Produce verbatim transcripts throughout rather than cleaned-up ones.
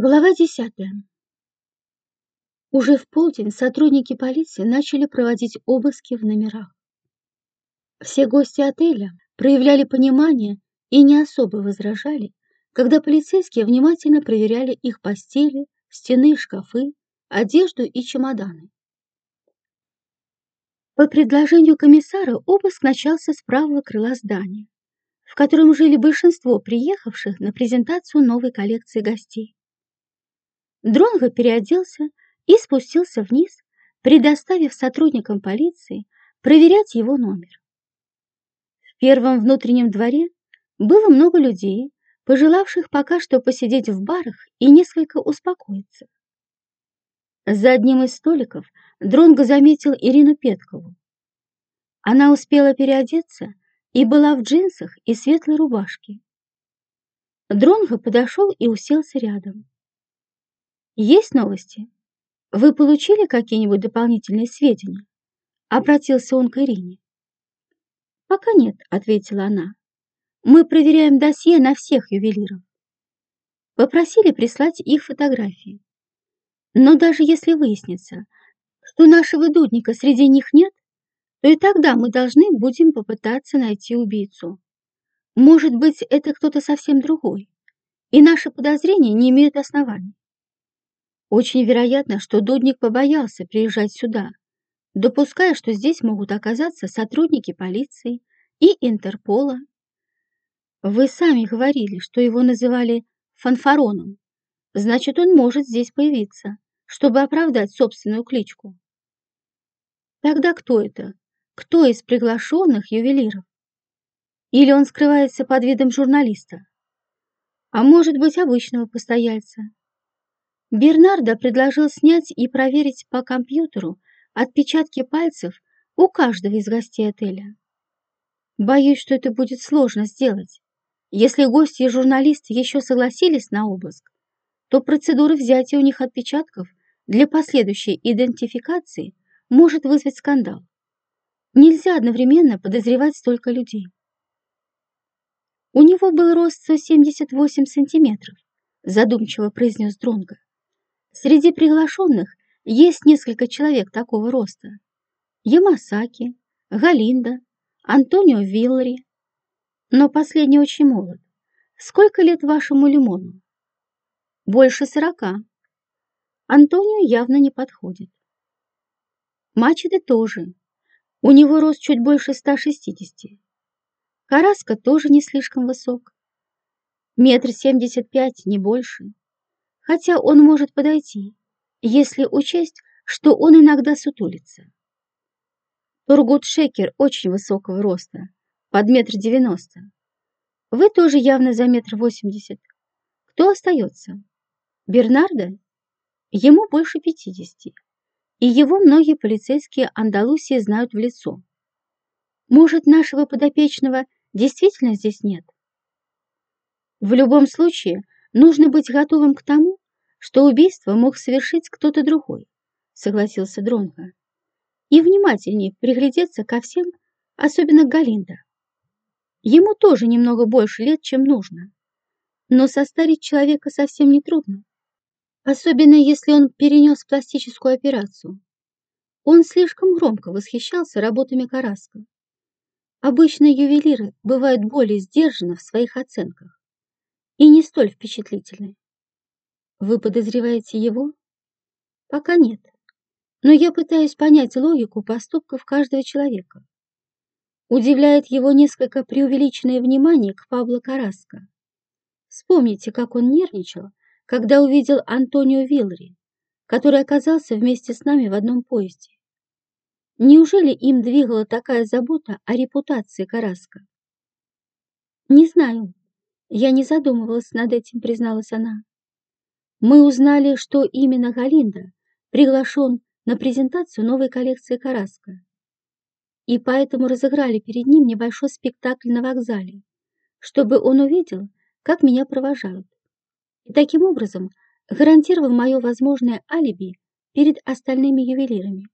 Глава десятая. Уже в полдень сотрудники полиции начали проводить обыски в номерах. Все гости отеля проявляли понимание и не особо возражали, когда полицейские внимательно проверяли их постели, стены, шкафы, одежду и чемоданы. По предложению комиссара обыск начался с правого крыла здания, в котором жили большинство приехавших на презентацию новой коллекции гостей. Дронго переоделся и спустился вниз, предоставив сотрудникам полиции проверять его номер. В первом внутреннем дворе было много людей, пожелавших пока что посидеть в барах и несколько успокоиться. За одним из столиков Дронго заметил Ирину Петкову. Она успела переодеться и была в джинсах и светлой рубашке. Дронго подошел и уселся рядом. «Есть новости? Вы получили какие-нибудь дополнительные сведения?» Обратился он к Ирине. «Пока нет», — ответила она. «Мы проверяем досье на всех ювелиров. Попросили прислать их фотографии. Но даже если выяснится, что нашего дудника среди них нет, то и тогда мы должны будем попытаться найти убийцу. Может быть, это кто-то совсем другой, и наши подозрения не имеют оснований. Очень вероятно, что дудник побоялся приезжать сюда, допуская, что здесь могут оказаться сотрудники полиции и Интерпола. Вы сами говорили, что его называли фанфароном. Значит, он может здесь появиться, чтобы оправдать собственную кличку. Тогда кто это? Кто из приглашенных ювелиров? Или он скрывается под видом журналиста? А может быть, обычного постояльца? Бернардо предложил снять и проверить по компьютеру отпечатки пальцев у каждого из гостей отеля. Боюсь, что это будет сложно сделать. Если гости и журналисты еще согласились на обыск, то процедура взятия у них отпечатков для последующей идентификации может вызвать скандал. Нельзя одновременно подозревать столько людей. У него был рост сто семьдесят восемь сантиметров, задумчиво произнес Дронго. Среди приглашенных есть несколько человек такого роста. Ямасаки, Галинда, Антонио Виллари. Но последний очень молод. Сколько лет вашему лимону? Больше сорока. Антонио явно не подходит. Мачеде тоже. У него рост чуть больше ста шестидесяти. Караско тоже не слишком высок. Метр семьдесят пять, не больше. Хотя он может подойти, если учесть, что он иногда сутулится. Тургут Шекер очень высокого роста, под метр девяносто. Вы тоже явно за метр восемьдесят. Кто остается? Бернардо? Ему больше пятидесяти, и его многие полицейские Андалусии знают в лицо. Может, нашего подопечного действительно здесь нет? В любом случае, нужно быть готовым к тому, что убийство мог совершить кто-то другой, согласился Дронго. И внимательнее приглядеться ко всем, особенно к Галинда. Ему тоже немного больше лет, чем нужно. Но состарить человека совсем не трудно. Особенно если он перенес пластическую операцию. Он слишком громко восхищался работами Караско. Обычно ювелиры бывают более сдержаны в своих оценках и не столь впечатлительны. Вы подозреваете его? Пока нет. Но я пытаюсь понять логику поступков каждого человека. Удивляет его несколько преувеличенное внимание к Пабло Караско. Вспомните, как он нервничал, когда увидел Антонио Виллари, который оказался вместе с нами в одном поезде. Неужели им двигала такая забота о репутации Караско? Не знаю. Я не задумывалась над этим, призналась она. Мы узнали, что именно Галинда приглашен на презентацию новой коллекции Караско, и поэтому разыграли перед ним небольшой спектакль на вокзале, чтобы он увидел, как меня провожают, и таким образом гарантировал мое возможное алиби перед остальными ювелирами.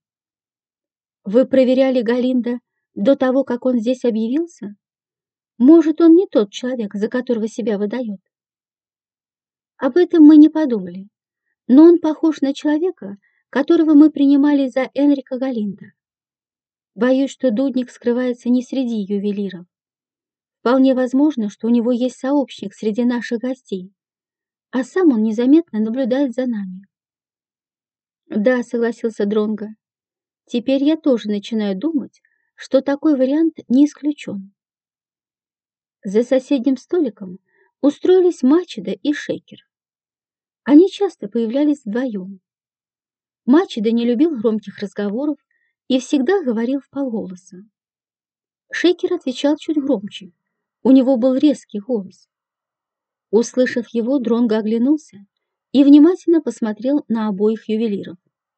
Вы проверяли Галинда до того, как он здесь объявился? Может, он не тот человек, за которого себя выдает? Об этом мы не подумали, но он похож на человека, которого мы принимали за Энрика Галинда. Боюсь, что Дудник скрывается не среди ювелиров. Вполне возможно, что у него есть сообщник среди наших гостей, а сам он незаметно наблюдает за нами. Да, согласился Дронго. Теперь я тоже начинаю думать, что такой вариант не исключен. За соседним столиком устроились Мачеда и Шекер. Они часто появлялись вдвоем. Мачеда не любил громких разговоров и всегда говорил вполголоса. Шекер отвечал чуть громче. У него был резкий голос. Услышав его, Дронго оглянулся и внимательно посмотрел на обоих ювелиров.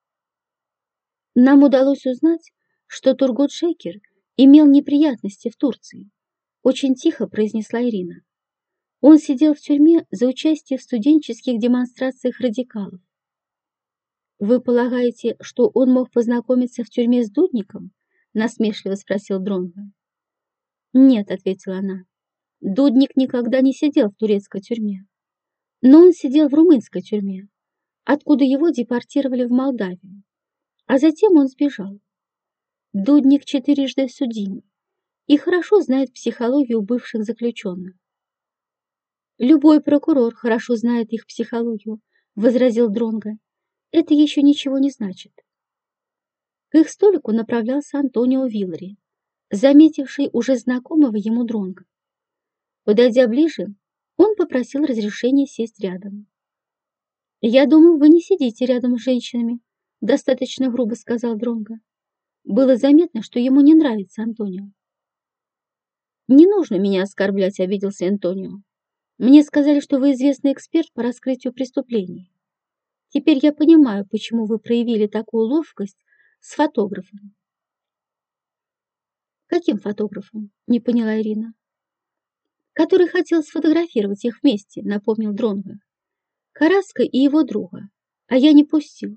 Нам удалось узнать, что Тургут Шекер имел неприятности в Турции, очень тихо произнесла Ирина. Он сидел в тюрьме за участие в студенческих демонстрациях радикалов. Вы полагаете, что он мог познакомиться в тюрьме с Дудником? Насмешливо спросил Дронго. Нет, ответила она. Дудник никогда не сидел в турецкой тюрьме. Но он сидел в румынской тюрьме, откуда его депортировали в Молдавию. А затем он сбежал. Дудник четырежды судим и хорошо знает психологию бывших заключенных. Любой прокурор хорошо знает их психологию, возразил Дронго. Это еще ничего не значит. К их столику направлялся Антонио Виллари, заметивший уже знакомого ему Дронго. Подойдя ближе, он попросил разрешения сесть рядом. «Я думал, вы не сидите рядом с женщинами», — достаточно грубо сказал Дронго. Было заметно, что ему не нравится Антонио. «Не нужно меня оскорблять», — обиделся Антонио. «Мне сказали, что вы известный эксперт по раскрытию преступлений. Теперь я понимаю, почему вы проявили такую ловкость с фотографом». «Каким фотографом?» — не поняла Ирина. «Который хотел сфотографировать их вместе», — напомнил Дронго. «Караска и его друга, а я не пустил».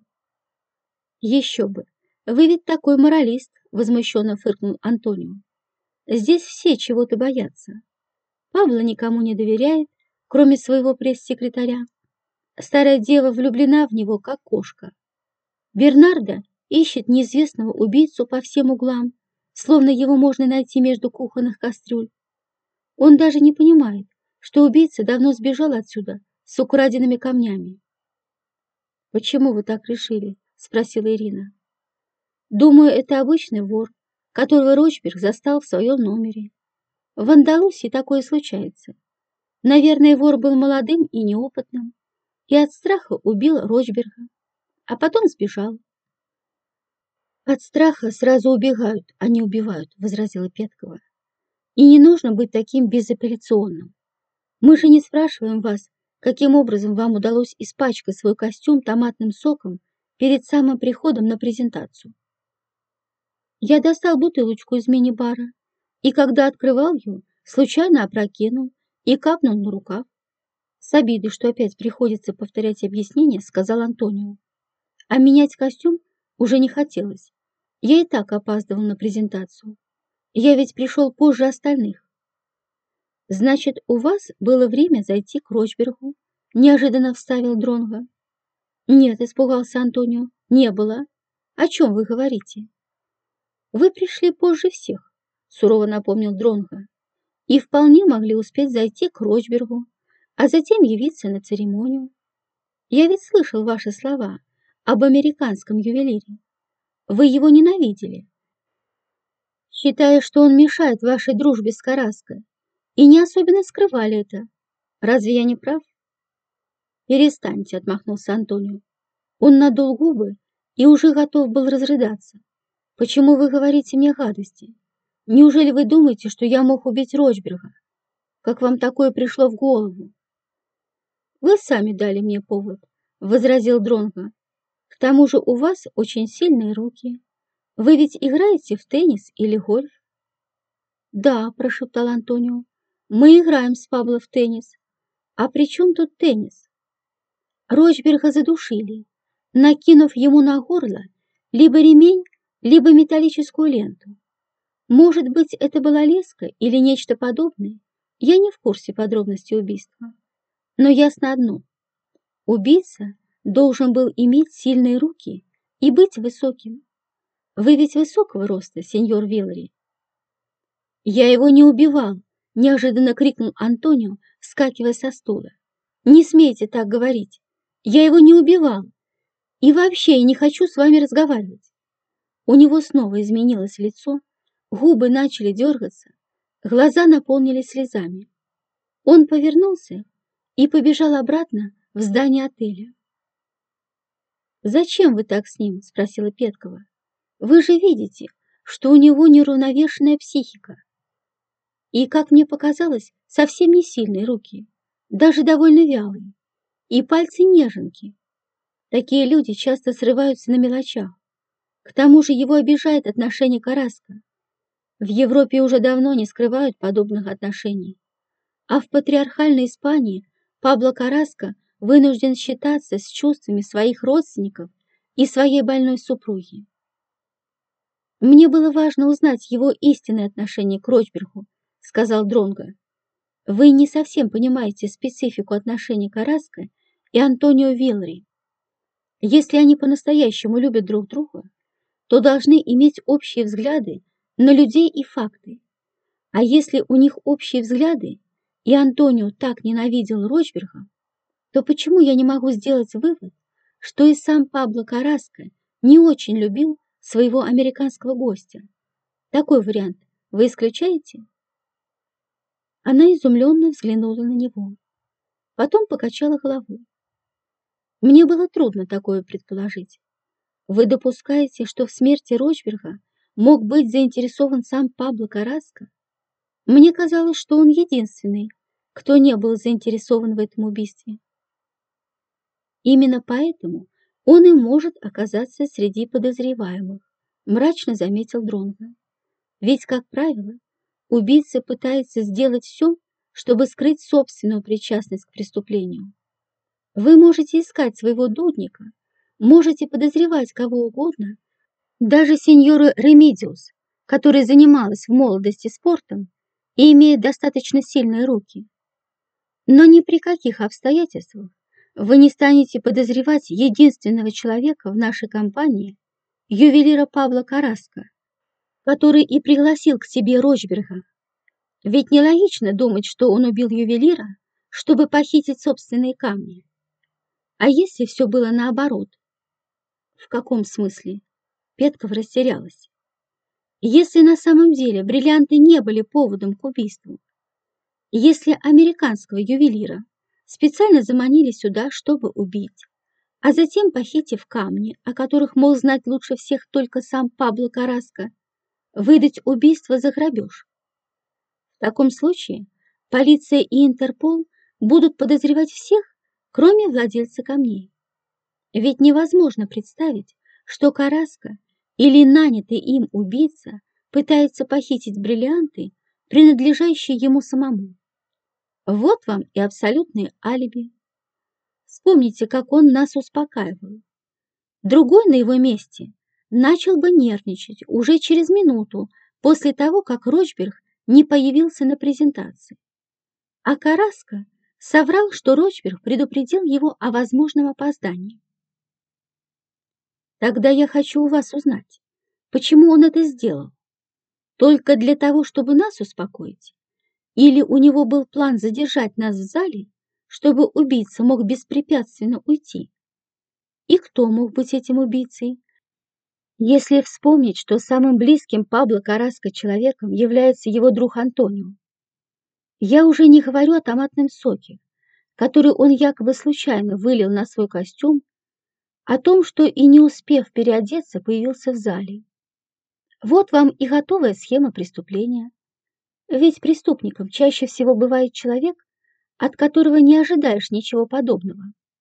«Еще бы! Вы ведь такой моралист!» — возмущенно фыркнул Антонио. «Здесь все чего-то боятся. Пабло никому не доверяет, кроме своего пресс-секретаря. Старая дева влюблена в него, как кошка. Бернардо ищет неизвестного убийцу по всем углам, словно его можно найти между кухонных кастрюль. Он даже не понимает, что убийца давно сбежал отсюда с украденными камнями». «Почему вы так решили?» — спросила Ирина. «Думаю, это обычный вор, которого Рочберг застал в своем номере. В Андалусии такое случается. Наверное, вор был молодым и неопытным, и от страха убил Рочберга, а потом сбежал». «От страха сразу убегают, а не убивают», — возразила Петкова. «И не нужно быть таким безапелляционным. Мы же не спрашиваем вас, каким образом вам удалось испачкать свой костюм томатным соком перед самым приходом на презентацию». Я достал бутылочку из мини-бара, и когда открывал ее, случайно опрокинул и капнул на рукав. С обидой, что опять приходится повторять объяснение, сказал Антонио. А менять костюм уже не хотелось. Я и так опаздывал на презентацию. Я ведь пришел позже остальных. «Значит, у вас было время зайти к Рочбергу?» — неожиданно вставил Дронго. «Нет», — испугался Антонио, — «не было. О чем вы говорите?» «Вы пришли позже всех», — сурово напомнил Дронго, «и вполне могли успеть зайти к Рочбергу, а затем явиться на церемонию. Я ведь слышал ваши слова об американском ювелире. Вы его ненавидели, считая, что он мешает вашей дружбе с Караско, и не особенно скрывали это. Разве я не прав?» «Перестаньте», — отмахнулся Антонио. Он надул губы и уже готов был разрыдаться. «Почему вы говорите мне гадости? Неужели вы думаете, что я мог убить Рочберга? Как вам такое пришло в голову?» «Вы сами дали мне повод», — возразил Дронго. «К тому же у вас очень сильные руки. Вы ведь играете в теннис или гольф?» «Да», — прошептал Антонио, — «мы играем с Пабло в теннис. А при чем тут теннис?» Рочберга задушили, накинув ему на горло либо ремень, либо металлическую ленту. Может быть, это была леска или нечто подобное, я не в курсе подробностей убийства. Но ясно одно, Убийца должен был иметь сильные руки и быть высоким. Вы ведь высокого роста, сеньор Виллари. Я его не убивал, неожиданно крикнул Антонио, вскакивая со стула. Не смейте так говорить. Я его не убивал. И вообще я не хочу с вами разговаривать. У него снова изменилось лицо, губы начали дергаться, глаза наполнились слезами. Он повернулся и побежал обратно в здание отеля. «Зачем вы так с ним?» – спросила Петкова. «Вы же видите, что у него неуравновешенная психика. И, как мне показалось, совсем не сильные руки, даже довольно вялые, и пальцы неженки. Такие люди часто срываются на мелочах. К тому же его обижает отношение Карраско. В Европе уже давно не скрывают подобных отношений. А в патриархальной Испании Пабло Карраско вынужден считаться с чувствами своих родственников и своей больной супруги. «Мне было важно узнать его истинное отношение к Рочбергу», — сказал Дронго. «Вы не совсем понимаете специфику отношений Карраско и Антонио Виллари. Если они по-настоящему любят друг друга, то должны иметь общие взгляды на людей и факты. А если у них общие взгляды, и Антонио так ненавидел Рочберга, то почему я не могу сделать вывод, что и сам Пабло Карраско не очень любил своего американского гостя? Такой вариант вы исключаете?» Она изумленно взглянула на него, потом покачала головой. «Мне было трудно такое предположить. Вы допускаете, что в смерти Рочберга мог быть заинтересован сам Пабло Карраско? Мне казалось, что он единственный, кто не был заинтересован в этом убийстве. Именно поэтому он и может оказаться среди подозреваемых», мрачно заметил Дронго. «Ведь, как правило, убийца пытается сделать все, чтобы скрыть собственную причастность к преступлению. Вы можете искать своего дудника, можете подозревать кого угодно, даже сеньору Ремедиус, которая занималась в молодости спортом и имеет достаточно сильные руки. Но ни при каких обстоятельствах вы не станете подозревать единственного человека в нашей компании, ювелира Пабло Карраско, который и пригласил к себе Рочберга. Ведь нелогично думать, что он убил ювелира, чтобы похитить собственные камни. А если все было наоборот?» «В каком смысле?» Петкова растерялась. «Если на самом деле бриллианты не были поводом к убийству, если американского ювелира специально заманили сюда, чтобы убить, а затем, похитив камни, о которых мог знать лучше всех только сам Пабло Карраско, выдать убийство за грабеж. В таком случае полиция и Интерпол будут подозревать всех, кроме владельца камней. Ведь невозможно представить, что Карраско или нанятый им убийца пытается похитить бриллианты, принадлежащие ему самому. Вот вам и абсолютное алиби. Вспомните, как он нас успокаивал. Другой на его месте начал бы нервничать уже через минуту после того, как Рочберг не появился на презентации. А Карраско соврал, что Рочберг предупредил его о возможном опоздании. Тогда я хочу у вас узнать, почему он это сделал? Только для того, чтобы нас успокоить? Или у него был план задержать нас в зале, чтобы убийца мог беспрепятственно уйти? И кто мог быть этим убийцей? Если вспомнить, что самым близким Пабло Карраско человеком является его друг Антонио. Я уже не говорю о томатном соке, который он якобы случайно вылил на свой костюм, о том, что и не успев переодеться, появился в зале. Вот вам и готовая схема преступления. Ведь преступником чаще всего бывает человек, от которого не ожидаешь ничего подобного.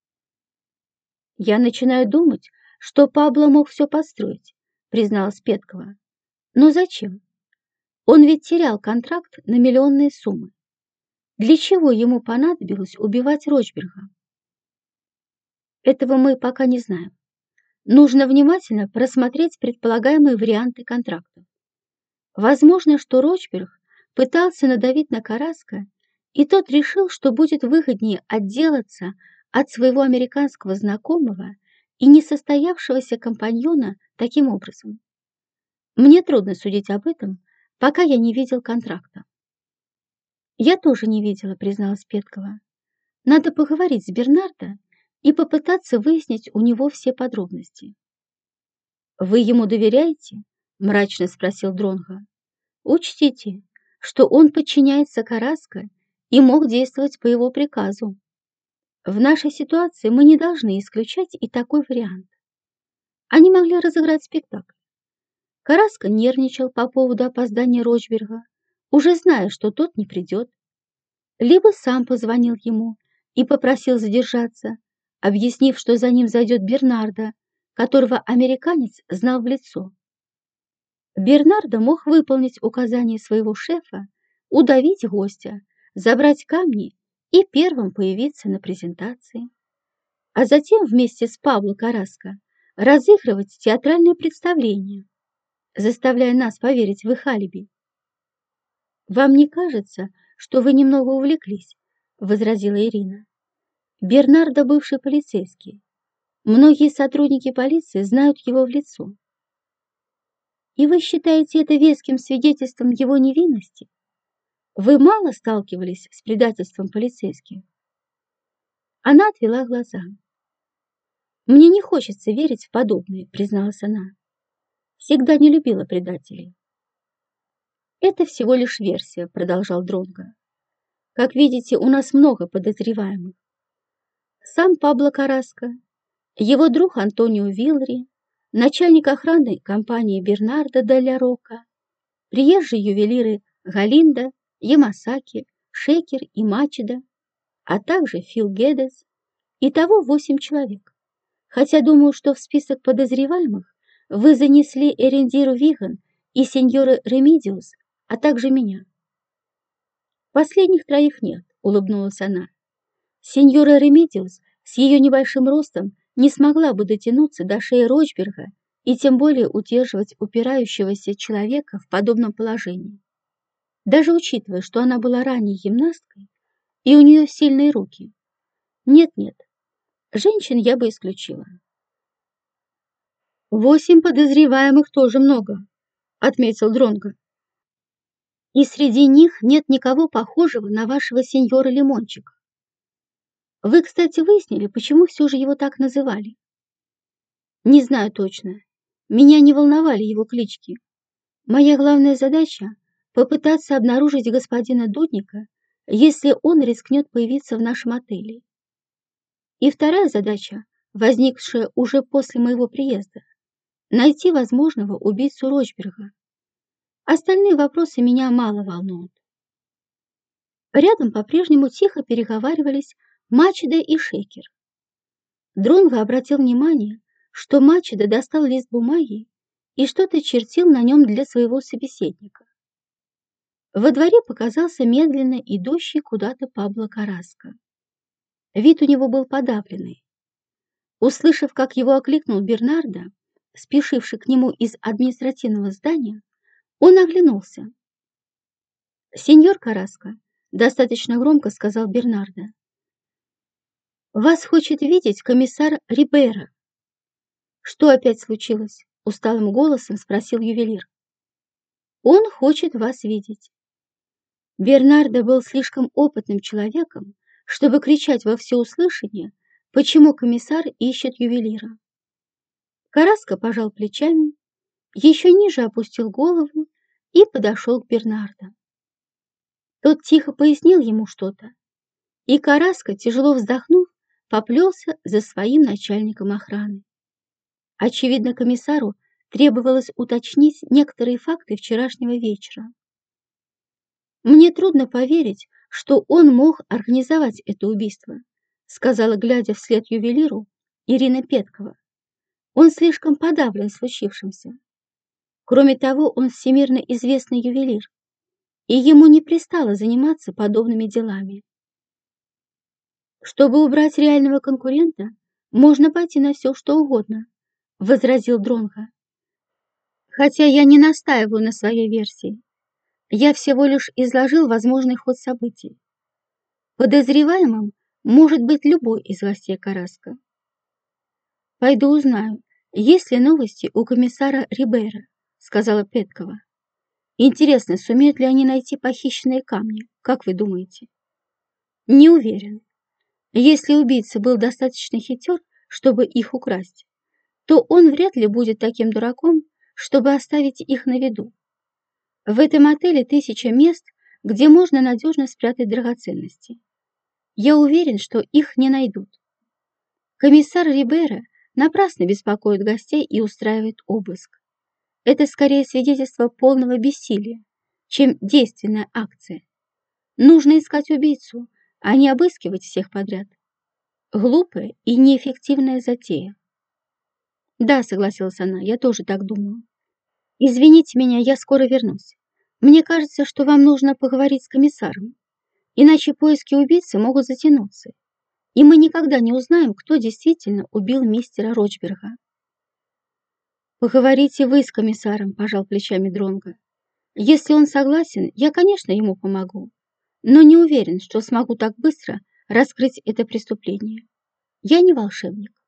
«Я начинаю думать, что Пабло мог все подстроить», призналась Петкова. «Но зачем? Он ведь терял контракт на миллионные суммы. Для чего ему понадобилось убивать Рочберга? Этого мы пока не знаем. Нужно внимательно просмотреть предполагаемые варианты контрактов. Возможно, что Рочберг пытался надавить на Карраско, и тот решил, что будет выгоднее отделаться от своего американского знакомого и несостоявшегося компаньона таким образом? Мне трудно судить об этом, пока я не видел контракта. Я тоже не видела, призналась Петкова. Надо поговорить с Бернардо и попытаться выяснить у него все подробности. Вы ему доверяете? Мрачно спросил Дронго. Учтите, что он подчиняется Караско и мог действовать по его приказу. В нашей ситуации мы не должны исключать и такой вариант. Они могли разыграть спектакль. Караско нервничал по поводу опоздания Рочберга, уже зная, что тот не придет. Либо сам позвонил ему и попросил задержаться, объяснив, что за ним зайдет Бернардо, которого американец знал в лицо. Бернардо мог выполнить указание своего шефа, удавить гостя, забрать камни и первым появиться на презентации, а затем вместе с Пабло Караско разыгрывать театральное представление, заставляя нас поверить в их алиби. «Вам не кажется, что вы немного увлеклись?» — возразила Ирина. «Бернардо бывший полицейский. Многие сотрудники полиции знают его в лицо. И вы считаете это веским свидетельством его невинности? Вы мало сталкивались с предательством полицейских?» Она отвела глаза. «Мне не хочется верить в подобное», — призналась она. «Всегда не любила предателей». «Это всего лишь версия», — продолжал Дронго. «Как видите, у нас много подозреваемых. Сам Пабло Караско, его друг Антонио Вилри, начальник охраны компании Бернардо Делля Рока, приезжие ювелиры Галинда, Ямасаки, Шекер и Мачеда, а также Фил Гедес. Итого восемь человек. Хотя думаю, что в список подозреваемых вы занесли Эрендиру Виган и сеньора Ремидиус, а также меня». «Последних троих нет», — улыбнулась она. «Сеньора Ремидиус с ее небольшим ростом не смогла бы дотянуться до шеи Рочберга и тем более удерживать упирающегося человека в подобном положении. Даже учитывая, что она была ранней гимнасткой и у нее сильные руки. Нет-нет, женщин я бы исключила». «Восемь подозреваемых тоже много», — отметил Дронго. «И среди них нет никого похожего на вашего сеньора Лимончика. Вы, кстати, выяснили, почему все же его так называли?» «Не знаю точно. Меня не волновали его клички. Моя главная задача — попытаться обнаружить господина Дудника, если он рискнет появиться в нашем отеле. И вторая задача, возникшая уже после моего приезда — найти возможного убийцу Рочберга. Остальные вопросы меня мало волнуют». Рядом по-прежнему тихо переговаривались Мачеда и Шекер. Дронго обратил внимание, что Мачеда достал лист бумаги и что-то чертил на нем для своего собеседника. Во дворе показался медленно идущий куда-то Пабло Караско. Вид у него был подавленный. Услышав, как его окликнул Бернардо, спешивший к нему из административного здания, он оглянулся. «Сеньор Караско», — достаточно громко сказал Бернардо, — «вас хочет видеть комиссар Рибейро». «Что опять случилось?» — усталым голосом спросил ювелир. «Он хочет вас видеть». Бернардо был слишком опытным человеком, чтобы кричать во всеуслышание, почему комиссар ищет ювелира. Караско пожал плечами, еще ниже опустил голову и подошел к Бернардо. Тот тихо пояснил ему что-то, и Караско, тяжело вздохнув, поплелся за своим начальником охраны. Очевидно, комиссару требовалось уточнить некоторые факты вчерашнего вечера. «Мне трудно поверить, что он мог организовать это убийство», сказала, глядя вслед ювелиру, Ирина Петкова. «Он слишком подавлен случившимся. Кроме того, он всемирно известный ювелир, и ему не пристало заниматься подобными делами. Чтобы убрать реального конкурента, можно пойти на все, что угодно», возразил Дронго. «Хотя я не настаиваю на своей версии. Я всего лишь изложил возможный ход событий. Подозреваемым Может быть любой из гостей Караско. «Пойду узнаю, есть ли новости у комиссара Рибейра», — сказала Петкова. «Интересно, сумеют ли они найти похищенные камни, как вы думаете?» «Не уверен. Если убийца был достаточно хитер, чтобы их украсть, то он вряд ли будет таким дураком, чтобы оставить их на виду. В этом отеле тысяча мест, где можно надежно спрятать драгоценности. Я уверен, что их не найдут. Комиссар Рибейра напрасно беспокоит гостей и устраивает обыск. Это скорее свидетельство полного бессилия, чем действенная акция. Нужно искать убийцу, а не обыскивать всех подряд. Глупая и неэффективная затея». «Да», — согласилась она, — «я тоже так думаю. Извините меня, я скоро вернусь. Мне кажется, что вам нужно поговорить с комиссаром, иначе поиски убийцы могут затянуться, и мы никогда не узнаем, кто действительно убил мистера Рочберга». «Поговорите вы с комиссаром», — пожал плечами Дронго. «Если он согласен, я, конечно, ему помогу, но не уверен, что смогу так быстро раскрыть это преступление. Я не волшебник».